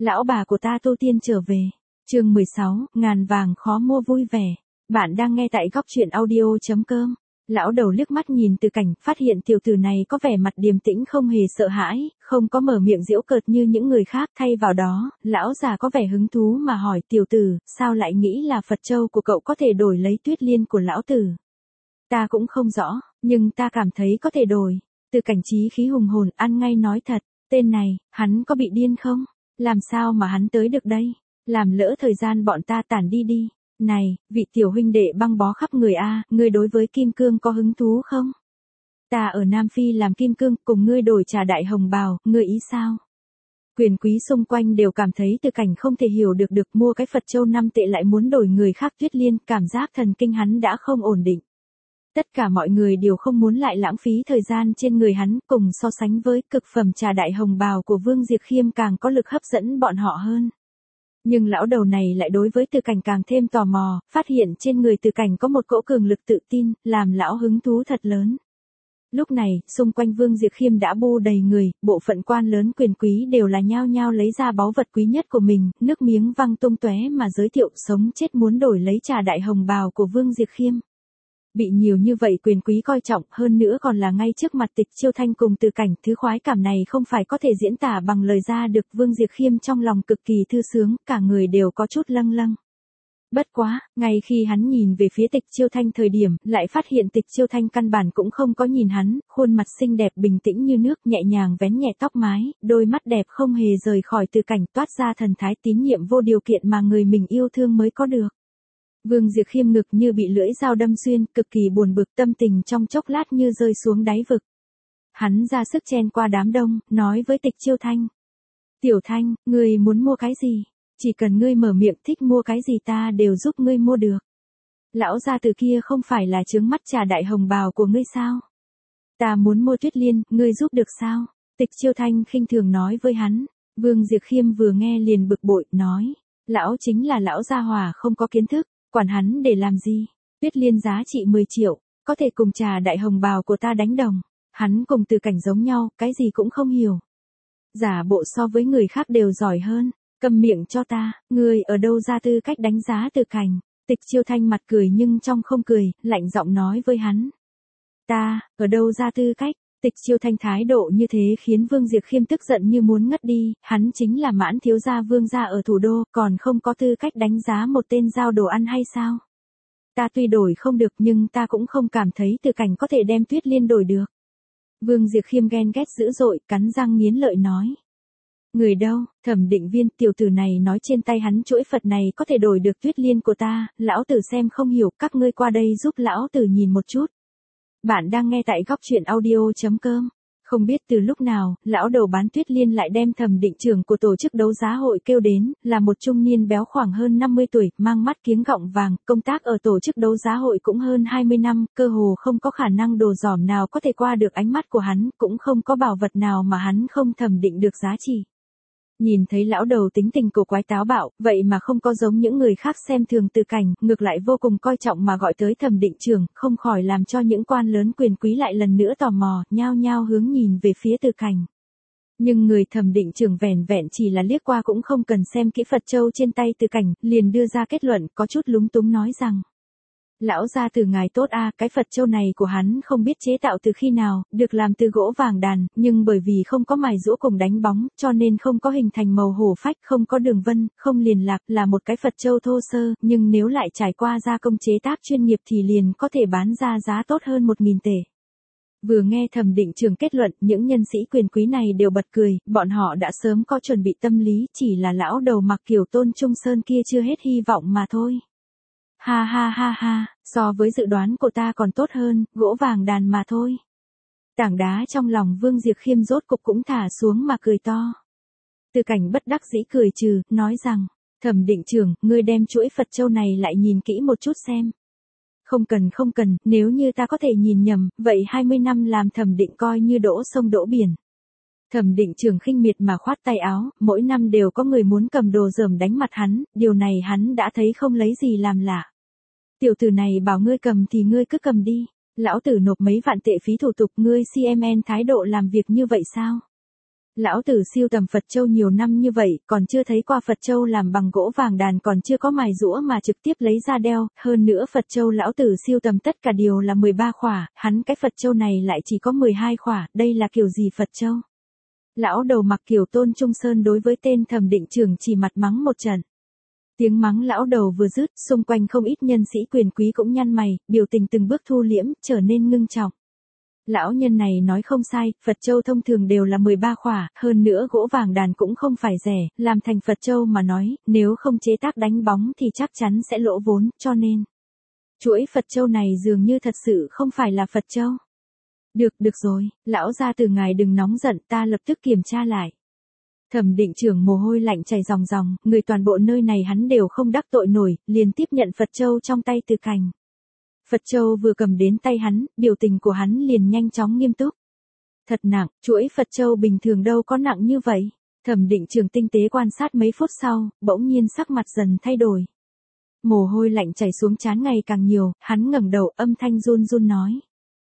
Lão bà của ta tu tiên trở về. Chương 16, ngàn vàng khó mua vui vẻ. Bạn đang nghe tại góc truyện audio.com. Lão đầu liếc mắt nhìn Từ Cảnh, phát hiện tiểu tử này có vẻ mặt điềm tĩnh không hề sợ hãi, không có mở miệng giễu cợt như những người khác, thay vào đó, lão già có vẻ hứng thú mà hỏi tiểu tử, sao lại nghĩ là Phật châu của cậu có thể đổi lấy tuyết liên của lão tử? Ta cũng không rõ, nhưng ta cảm thấy có thể đổi. Từ Cảnh chí khí hùng hồn ăn ngay nói thật, tên này, hắn có bị điên không? Làm sao mà hắn tới được đây? Làm lỡ thời gian bọn ta tản đi đi. Này, vị tiểu huynh đệ băng bó khắp người a, ngươi đối với kim cương có hứng thú không? Ta ở Nam Phi làm kim cương, cùng ngươi đổi trà đại hồng bào, ngươi ý sao? Quyền quý xung quanh đều cảm thấy Từ Cảnh không thể hiểu được mua cái Phật châu 5 tệ lại muốn đổi người khác tuyết liên, cảm giác thần kinh hắn đã không ổn định. Tất cả mọi người đều không muốn lại lãng phí thời gian trên người hắn, cùng so sánh với cực phẩm trà đại hồng bào của Vương Diệp Khiêm càng có lực hấp dẫn bọn họ hơn. Nhưng lão đầu này lại đối với Từ Cảnh càng thêm tò mò, phát hiện trên người Từ Cảnh có một cỗ cường lực tự tin, làm lão hứng thú thật lớn. Lúc này, xung quanh Vương Diệp Khiêm đã bu đầy người, bộ phận quan lớn quyền quý đều là nhao nhao lấy ra báu vật quý nhất của mình, nước miếng văng tung tóe mà giới thiệu sống chết muốn đổi lấy trà đại hồng bào của Vương Diệp Khiêm. Bị nhiều như vậy quyền quý coi trọng, hơn nữa còn là ngay trước mặt Tịch Chiêu Thanh cùng Từ Cảnh, thứ khoái cảm này không phải có thể diễn tả bằng lời ra được. Vương Diệp Khiêm trong lòng cực kỳ thư sướng, cả người đều có chút lâng lâng. Bất quá, ngay khi hắn nhìn về phía Tịch Chiêu Thanh thời điểm, lại phát hiện Tịch Chiêu Thanh căn bản cũng không có nhìn hắn, khuôn mặt xinh đẹp bình tĩnh như nước, nhẹ nhàng vén nhẹ tóc mái, đôi mắt đẹp không hề rời khỏi Từ Cảnh, toát ra thần thái tín nhiệm vô điều kiện mà người mình yêu thương mới có được. Vương Diệp Khiêm ngực như bị lưỡi dao đâm xuyên, cực kỳ buồn bực, tâm tình trong chốc lát như rơi xuống đáy vực. Hắn ra sức chen qua đám đông, nói với Tịch Chiêu Thanh. Tiểu Thanh, ngươi muốn mua cái gì? Chỉ cần ngươi mở miệng thích mua cái gì ta đều giúp ngươi mua được. Lão gia từ kia không phải là trướng mắt trà đại hồng bào của ngươi sao? Ta muốn mua tuyết liên, ngươi giúp được sao? Tịch Chiêu Thanh khinh thường nói với hắn. Vương Diệp Khiêm vừa nghe liền bực bội, nói. Lão chính là lão gia hỏa không có kiến thức. Quản hắn để làm gì? Tuyết liên giá trị 10 triệu, có thể cùng trà đại hồng bào của ta đánh đồng. Hắn cùng Từ Cảnh giống nhau, cái gì cũng không hiểu. Giả bộ so với người khác đều giỏi hơn. Câm miệng cho ta, ngươi ở đâu ra tư cách đánh giá Từ Cảnh? Tịch Chiêu Thanh mặt cười nhưng trong không cười, lạnh giọng nói với hắn. Ta, ở đâu ra tư cách? Tịch Chiêu Thanh thái độ như thế khiến Vương Diệp Khiêm tức giận như muốn ngất đi, hắn chính là Mãn thiếu gia Vương gia ở thủ đô, còn không có tư cách đánh giá một tên giao đồ ăn hay sao? Ta tuy đổi không được nhưng ta cũng không cảm thấy Từ Cảnh có thể đem tuyết liên đổi được. Vương Diệp Khiêm ghen ghét dữ dội, cắn răng nghiến lợi nói. Người đâu? Thẩm Định Viên, tiểu tử này nói trên tay hắn chuỗi Phật này có thể đổi được tuyết liên của ta, lão tử xem không hiểu, các ngươi qua đây giúp lão tử nhìn một chút. Bạn đang nghe tại góc truyện audio.com. Không biết từ lúc nào, lão đầu bán tuyết liên lại đem Thẩm Định trưởng của tổ chức đấu giá hội kêu đến, là một trung niên béo khoảng hơn 50 tuổi, mang mắt kiếng gọng vàng, công tác ở tổ chức đấu giá hội cũng hơn 20 năm, cơ hồ không có khả năng đồ dỏm nào có thể qua được ánh mắt của hắn, cũng không có bảo vật nào mà hắn không thẩm định được giá trị. Nhìn thấy lão đầu tính tình cổ quái táo bạo, vậy mà không có giống những người khác xem thường Từ Cảnh, ngược lại vô cùng coi trọng mà gọi tới Thẩm Định trưởng, không khỏi làm cho những quan lớn quyền quý lại lần nữa tò mò, nhao nhao hướng nhìn về phía Từ Cảnh. Nhưng người Thẩm Định trưởng vẻn vẹn chỉ là liếc qua cũng không cần xem kỹ Phật châu trên tay Từ Cảnh, liền đưa ra kết luận, có chút lúng túng nói rằng. Lão gia từ ngài tốt a, cái Phật châu này của hắn không biết chế tạo từ khi nào, được làm từ gỗ vàng đàn, nhưng bởi vì không có mài giũa cùng đánh bóng, cho nên không có hình thành màu hổ phách, không có đường vân, không liền lạc, là một cái Phật châu thô sơ, nhưng nếu lại trải qua gia công chế tác chuyên nghiệp thì liền có thể bán ra giá tốt hơn 1.000 tệ. Vừa nghe Thẩm Định trưởng kết luận, những nhân sĩ quyền quý này đều bật cười, bọn họ đã sớm có chuẩn bị tâm lý, chỉ là lão đầu mặc kiểu Tôn Trung Sơn kia chưa hết hy vọng mà thôi. Ha ha ha ha, so với dự đoán của ta còn tốt hơn, gỗ vàng đàn mà thôi. Tảng đá trong lòng Vương Diệp Khiêm rốt cục cũng thả xuống mà cười to. Từ Cảnh bất đắc dĩ cười trừ, nói rằng, Thẩm Định trưởng, ngươi đem chuỗi Phật châu này lại nhìn kỹ một chút xem. Không cần, nếu như ta có thể nhìn nhầm, vậy 20 năm làm Thẩm Định coi như đỗ sông đỗ biển. Thẩm Định trưởng khinh miệt mà khoát tay áo, mỗi năm đều có người muốn cầm đồ dởm đánh mặt hắn, điều này hắn đã thấy không lấy gì làm lạ. Tiểu tử này bảo ngươi cầm thì ngươi cứ cầm đi, lão tử nộp mấy vạn tệ phí thủ tục, ngươi CMN thái độ làm việc như vậy sao? Lão tử sưu tầm Phật châu nhiều năm như vậy, còn chưa thấy qua Phật châu làm bằng gỗ vàng đàn còn chưa có mài giũa mà trực tiếp lấy ra đeo, hơn nữa Phật châu lão tử sưu tầm tất cả đều là 13 khỏa, hắn cái Phật châu này lại chỉ có 12 khỏa, đây là kiểu gì Phật châu? Lão đầu mặc kiểu Tôn Trung Sơn đối với tên Thẩm Định Trưởng chỉ mặt mắng một trận. Tiếng mắng lão đầu vừa dứt, xung quanh không ít nhân sĩ quyền quý cũng nhăn mày, biểu tình từng bước thu liễm, trở nên ngưng trọng. Lão nhân này nói không sai, Phật châu thông thường đều là 13 khỏa, hơn nữa gỗ vàng đàn cũng không phải rẻ, làm thành Phật châu mà nói, nếu không chế tác đánh bóng thì chắc chắn sẽ lỗ vốn, cho nên chuỗi Phật châu này dường như thật sự không phải là Phật châu. Được rồi, lão gia từ ngài đừng nóng giận, ta lập tức kiểm tra lại. Thẩm Định Trưởng mồ hôi lạnh chảy ròng ròng, người toàn bộ nơi này hắn đều không đắc tội nổi, liền tiếp nhận Phật châu trong tay Từ Cảnh. Phật châu vừa cầm đến tay hắn, biểu tình của hắn liền nhanh chóng nghiêm túc. Thật nặng, chuỗi Phật châu bình thường đâu có nặng như vậy. Thẩm Định Trưởng tinh tế quan sát mấy phút sau, bỗng nhiên sắc mặt dần thay đổi. Mồ hôi lạnh chảy xuống trán ngày càng nhiều, hắn ngẩng đầu âm thanh run run nói.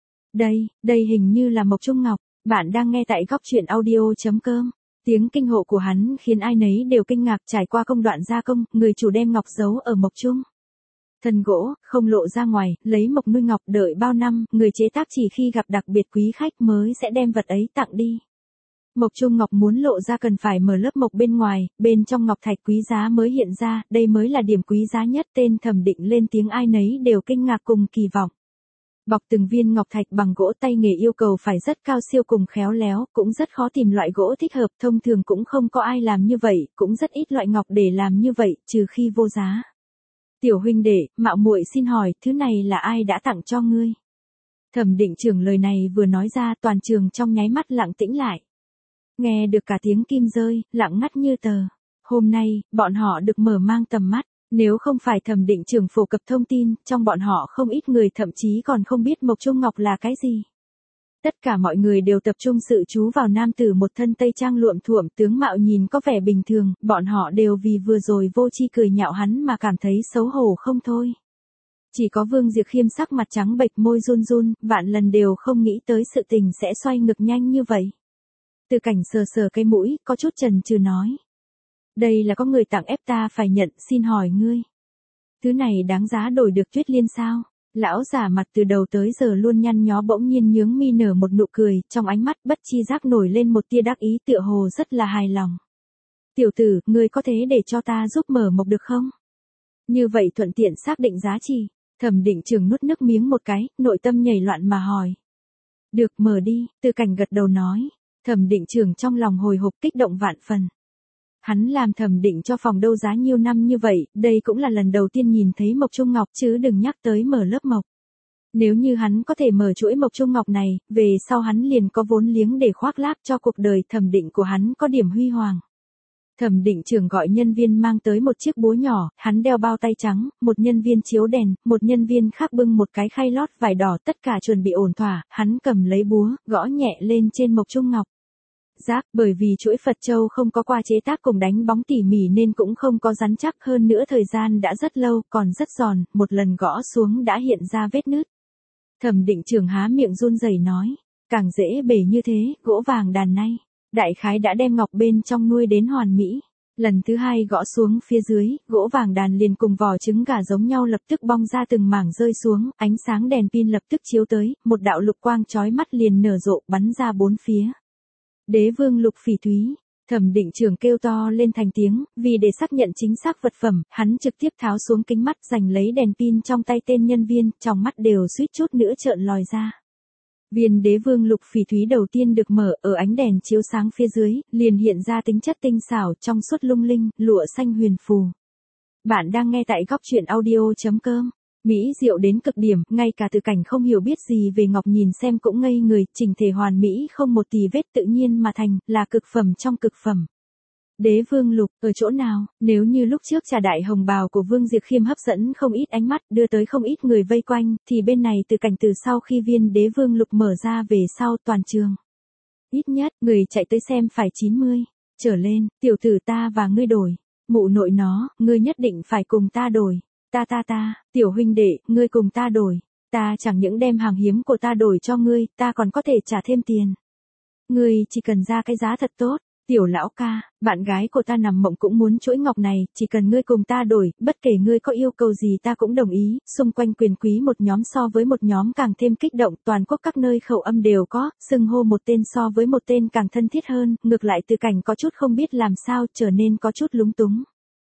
Đây hình như là Mộc Trung Ngọc, bạn đang nghe tại góc truyện audio.com. Tiếng kinh hộ của hắn khiến ai nấy đều kinh ngạc, trải qua công đoạn gia công, người chủ đem ngọc giấu ở mộc trung. Thân gỗ, không lộ ra ngoài, lấy mộc nuôi ngọc đợi bao năm, người chế tác chỉ khi gặp đặc biệt quý khách mới sẽ đem vật ấy tặng đi. Mộc trung ngọc muốn lộ ra cần phải mở lớp mộc bên ngoài, bên trong ngọc thạch quý giá mới hiện ra, đây mới là điểm quý giá nhất. Tên Thẩm Định lên tiếng ai nấy đều kinh ngạc cùng kỳ vọng. Bọc từng viên ngọc thạch bằng gỗ tay nghề yêu cầu phải rất cao siêu cùng khéo léo, cũng rất khó tìm loại gỗ thích hợp, thông thường cũng không có ai làm như vậy, cũng rất ít loại ngọc để làm như vậy, trừ khi vô giá. Tiểu huynh đệ, mạo muội xin hỏi, thứ này là ai đã tặng cho ngươi? Thẩm Định Trưởng lời này vừa nói ra, toàn trường trong nháy mắt lặng tĩnh lại. Nghe được cả tiếng kim rơi, lặng ngắt như tờ. Hôm nay, bọn họ được mở mang tầm mắt. Nếu không phải Thẩm Định Trưởng phổ cập thông tin, trong bọn họ không ít người thậm chí còn không biết Mộc Trung Ngọc là cái gì. Tất cả mọi người đều tập trung sự chú vào nam tử một thân tây trang luộm thuộm, tướng mạo nhìn có vẻ bình thường, bọn họ đều vì vừa rồi vô tri cười nhạo hắn mà cảm thấy xấu hổ không thôi. Chỉ có Vương Diệp Khiêm sắc mặt trắng bệch, môi run run, vạn lần đều không nghĩ tới sự tình sẽ xoay ngược nhanh như vậy. Từ Cảnh sờ sờ cái mũi, có chút chần chừ nói. Đây là có người tặng ép ta phải nhận, xin hỏi ngươi. Thứ này đáng giá đổi được Tuyết Liên sao? Lão giả mặt từ đầu tới giờ luôn nhăn nhó bỗng nhiên nhướng mi nở một nụ cười, trong ánh mắt bất chi giác nổi lên một tia đắc ý, tựa hồ rất là hài lòng. Tiểu tử, ngươi có thế để cho ta giúp mở mộc được không? Như vậy thuận tiện xác định giá trị. Thẩm Định Trưởng nuốt nước miếng một cái, nội tâm nhảy loạn mà hỏi. Được, mở đi, Từ Cảnh gật đầu nói. Thẩm Định Trưởng trong lòng hồi hộp kích động vạn phần. Hắn làm thẩm định cho phòng đấu giá nhiều năm như vậy, đây cũng là lần đầu tiên nhìn thấy Mộc Trung Ngọc chứ đừng nhắc tới mở lớp mộc. Nếu như hắn có thể mở chuỗi Mộc Trung Ngọc này, về sau hắn liền có vốn liếng để khoác lác cho cuộc đời thẩm định của hắn có điểm huy hoàng. Thẩm Định Trưởng gọi nhân viên mang tới một chiếc búa nhỏ, hắn đeo bao tay trắng, một nhân viên chiếu đèn, một nhân viên khác bưng một cái khay lót vải đỏ, tất cả chuẩn bị ổn thỏa, hắn cầm lấy búa, gõ nhẹ lên trên Mộc Trung Ngọc. Giác, bởi vì chuỗi Phật châu không có qua chế tác cùng đánh bóng tỉ mỉ nên cũng không có rắn chắc, hơn nữa thời gian đã rất lâu, còn rất giòn, một lần gõ xuống đã hiện ra vết nứt. Thẩm Định Trưởng há miệng run rẩy nói, càng dễ bể như thế, gỗ vàng đàn này, đại khái đã đem ngọc bên trong nuôi đến hoàn mỹ. Lần thứ hai gõ xuống phía dưới, gỗ vàng đàn liền cùng vỏ trứng gà giống nhau lập tức bong ra từng mảng rơi xuống, ánh sáng đèn pin lập tức chiếu tới, một đạo lục quang chói mắt liền nở rộ bắn ra bốn phía. Đế vương lục phỉ thúy, Thẩm Định Trưởng kêu to lên thành tiếng, vì để xác nhận chính xác vật phẩm, hắn trực tiếp tháo xuống kính mắt giành lấy đèn pin trong tay tên nhân viên, trong mắt đều suýt chút nữa trợn lòi ra. Viên đế vương lục phỉ thúy đầu tiên được mở, ở ánh đèn chiếu sáng phía dưới, liền hiện ra tính chất tinh xảo trong suốt lung linh, lụa xanh huyền phù. Bạn đang nghe tại góc truyện audio.com. Mỹ diệu đến cực điểm, ngay cả Từ Cảnh không hiểu biết gì về ngọc nhìn xem cũng ngây người, chỉnh thể hoàn mỹ không một tì vết tự nhiên mà thành, là cực phẩm trong cực phẩm. Đế vương lục, ở chỗ nào? Nếu như lúc trước trà đại hồng bào của Vương Diệp Khiêm hấp dẫn không ít ánh mắt, đưa tới không ít người vây quanh, thì bên này Từ Cảnh từ sau khi viên đế vương lục mở ra về sau toàn trường. Ít nhất, người chạy tới xem phải 90. Trở lên, tiểu tử ta và ngươi đổi. Mụ nội nó, ngươi nhất định phải cùng ta đổi. Ta, tiểu huynh đệ, ngươi cùng ta đổi. Ta chẳng những đem hàng hiếm của ta đổi cho ngươi, ta còn có thể trả thêm tiền. Ngươi chỉ cần ra cái giá thật tốt. Tiểu lão ca, bạn gái của ta nằm mộng cũng muốn chuỗi ngọc này, chỉ cần ngươi cùng ta đổi, bất kể ngươi có yêu cầu gì ta cũng đồng ý. Xung quanh quyền quý một nhóm so với một nhóm càng thêm kích động, toàn quốc các nơi khẩu âm đều có, xưng hô một tên so với một tên càng thân thiết hơn, ngược lại Từ Cảnh có chút không biết làm sao, trở nên có chút lúng túng.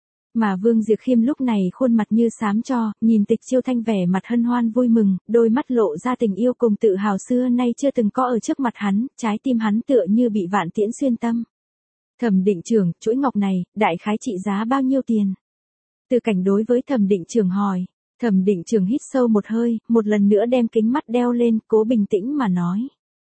Mà Vương Diệp Khiêm lúc này khuôn mặt như xám cho, nhìn Tịch Chiêu Thanh vẻ mặt hân hoan vui mừng, đôi mắt lộ ra tình yêu cùng tự hào xưa nay chưa từng có ở trước mặt hắn, trái tim hắn tựa như bị vạn tiễn xuyên tâm. Thẩm Định Trưởng, chuỗi ngọc này, đại khái trị giá bao nhiêu tiền? Từ Cảnh đối với Thẩm Định Trưởng hỏi. Thẩm Định Trưởng hít sâu một hơi, một lần nữa đem kính mắt đeo lên, cố bình tĩnh mà nói.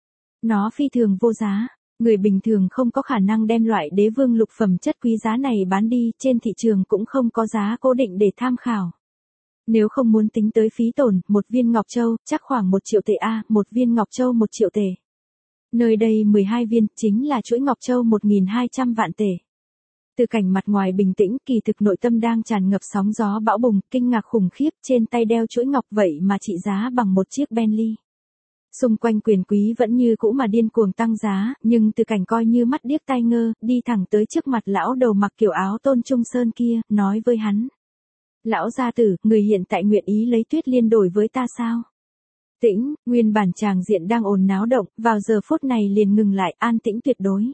Nó phi thường vô giá, người bình thường không có khả năng đem loại đế vương lục phẩm chất quý giá này bán đi, trên thị trường cũng không có giá cố định để tham khảo. Nếu không muốn tính tới phí tổn, một viên ngọc châu, chắc khoảng 1 triệu tệ a, một viên ngọc châu 1 triệu tệ. Nơi đây 12 viên, chính là chuỗi ngọc châu 1.200 vạn tệ. Từ Cảnh mặt ngoài bình tĩnh, kỳ thực nội tâm đang tràn ngập sóng gió bão bùng, kinh ngạc khủng khiếp, trên tay đeo chuỗi ngọc vậy mà trị giá bằng một chiếc Bentley. Xung quanh quyền quý vẫn như cũ mà điên cuồng tăng giá, nhưng Từ Cảnh coi như mắt điếc tai ngơ, đi thẳng tới trước mặt lão đầu mặc kiểu áo Tôn Trung Sơn kia, nói với hắn. Lão gia tử, người hiện tại nguyện ý lấy Tuyết Liên đổi với ta sao? Tĩnh, nguyên bản tràng diện đang ồn náo động, vào giờ phút này liền ngừng lại, an tĩnh tuyệt đối.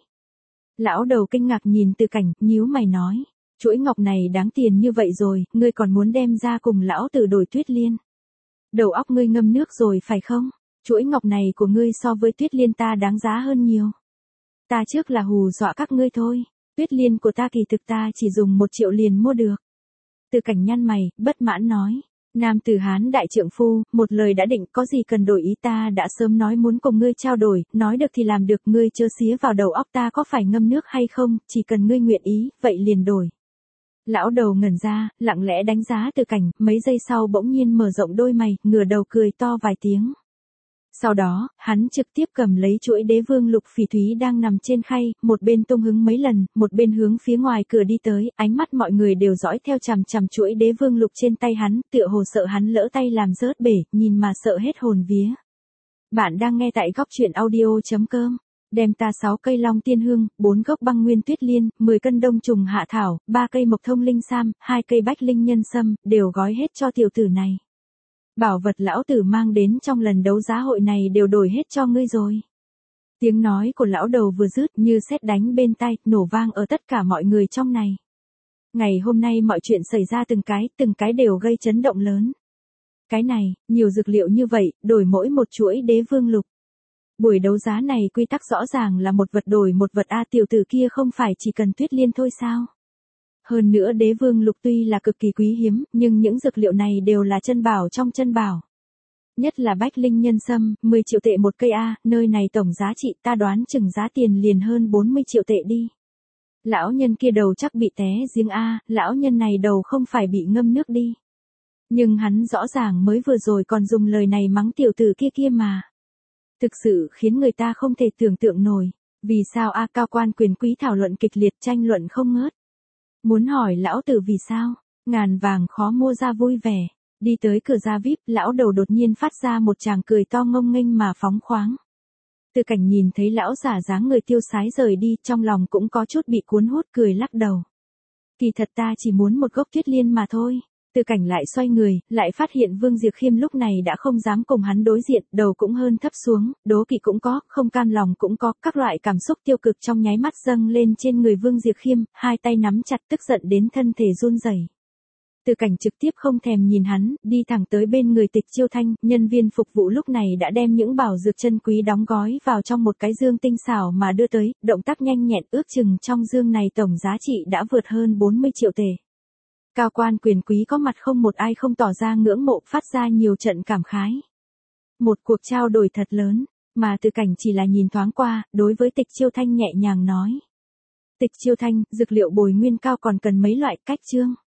Lão đầu kinh ngạc nhìn Từ Cảnh, nhíu mày nói, chuỗi ngọc này đáng tiền như vậy rồi, ngươi còn muốn đem ra cùng lão tử đổi Tuyết Liên. Đầu óc ngươi ngâm nước rồi phải không? Chuỗi ngọc này của ngươi so với Tuyết Liên ta đáng giá hơn nhiều. Ta trước là hù dọa các ngươi thôi, Tuyết Liên của ta kỳ thực ta chỉ dùng 1 triệu liền mua được. Từ Cảnh nhăn mày, bất mãn nói. Nam tử Hán đại trượng phu, một lời đã định, có gì cần đổi ý, ta đã sớm nói muốn cùng ngươi trao đổi, nói được thì làm được, ngươi chớ xía vào đầu óc ta có phải ngâm nước hay không, chỉ cần ngươi nguyện ý, vậy liền đổi. Lão đầu ngẩn ra, lặng lẽ đánh giá Từ Cảnh, mấy giây sau bỗng nhiên mở rộng đôi mày, ngửa đầu cười to vài tiếng. Sau đó, hắn trực tiếp cầm lấy chuỗi đế vương lục phỉ thúy đang nằm trên khay, một bên tung hứng mấy lần, một bên hướng phía ngoài cửa đi tới, ánh mắt mọi người đều dõi theo chằm chằm chuỗi đế vương lục trên tay hắn, tựa hồ sợ hắn lỡ tay làm rớt bể, nhìn mà sợ hết hồn vía. Bạn đang nghe tại góc truyện audio.com. Đem ta 6 cây long tiên hương, 4 gốc băng nguyên tuyết liên, 10 cân đông trùng hạ thảo, 3 cây mộc thông linh sam, 2 cây bách linh nhân sâm, đều gói hết cho tiểu tử này. Bảo vật lão tử mang đến trong lần đấu giá hội này đều đổi hết cho ngươi rồi. Tiếng nói của lão đầu vừa dứt như sét đánh bên tai, nổ vang ở tất cả mọi người trong này. Ngày hôm nay mọi chuyện xảy ra từng cái đều gây chấn động lớn. Cái này, nhiều dược liệu như vậy, đổi mỗi một chuỗi đế vương lục. Buổi đấu giá này quy tắc rõ ràng là một vật đổi một vật, a tiểu tử kia không phải chỉ cần Tuyết Liên thôi sao? Hơn nữa đế vương lục tuy là cực kỳ quý hiếm, nhưng những dược liệu này đều là chân bảo trong chân bảo. Nhất là bách linh nhân sâm, 10 triệu tệ một cây a, nơi này tổng giá trị ta đoán chừng giá tiền liền hơn 40 triệu tệ đi. Lão nhân kia đầu chắc bị té giếng a, lão nhân này đầu không phải bị ngâm nước đi. Nhưng hắn rõ ràng mới vừa rồi còn dùng lời này mắng tiểu tử kia mà. Thực sự khiến người ta không thể tưởng tượng nổi, vì sao a cao quan quyền quý thảo luận kịch liệt tranh luận không ngớt. Muốn hỏi lão tử vì sao, ngàn vàng khó mua ra vui vẻ, đi tới cửa ra VIP, lão đầu đột nhiên phát ra một tràng cười to ngông nghênh mà phóng khoáng. Từ Cảnh nhìn thấy lão giả dáng người tiêu sái rời đi, trong lòng cũng có chút bị cuốn hút, cười lắc đầu. Kỳ thật ta chỉ muốn một gốc tuyết liên mà thôi. Từ Cảnh lại xoay người, lại phát hiện Vương Diệp Khiêm lúc này đã không dám cùng hắn đối diện, đầu cũng hơn thấp xuống, đố kỵ cũng có, không cam lòng cũng có, các loại cảm xúc tiêu cực trong nháy mắt dâng lên trên người Vương Diệp Khiêm, hai tay nắm chặt tức giận đến thân thể run rẩy. Từ Cảnh trực tiếp không thèm nhìn hắn, đi thẳng tới bên người Tịch Chiêu Thanh, nhân viên phục vụ lúc này đã đem những bảo dược chân quý đóng gói vào trong một cái dương tinh xảo mà đưa tới, động tác nhanh nhẹn, ước chừng trong dương này tổng giá trị đã vượt hơn 40 triệu tệ. Cao quan quyền quý có mặt không một ai không tỏ ra ngưỡng mộ, phát ra nhiều trận cảm khái. Một cuộc trao đổi thật lớn, mà Từ Cảnh chỉ là nhìn thoáng qua, đối với Tịch Chiêu Thanh nhẹ nhàng nói. Tịch Chiêu Thanh, dược liệu bồi nguyên cao còn cần mấy loại, cách chương.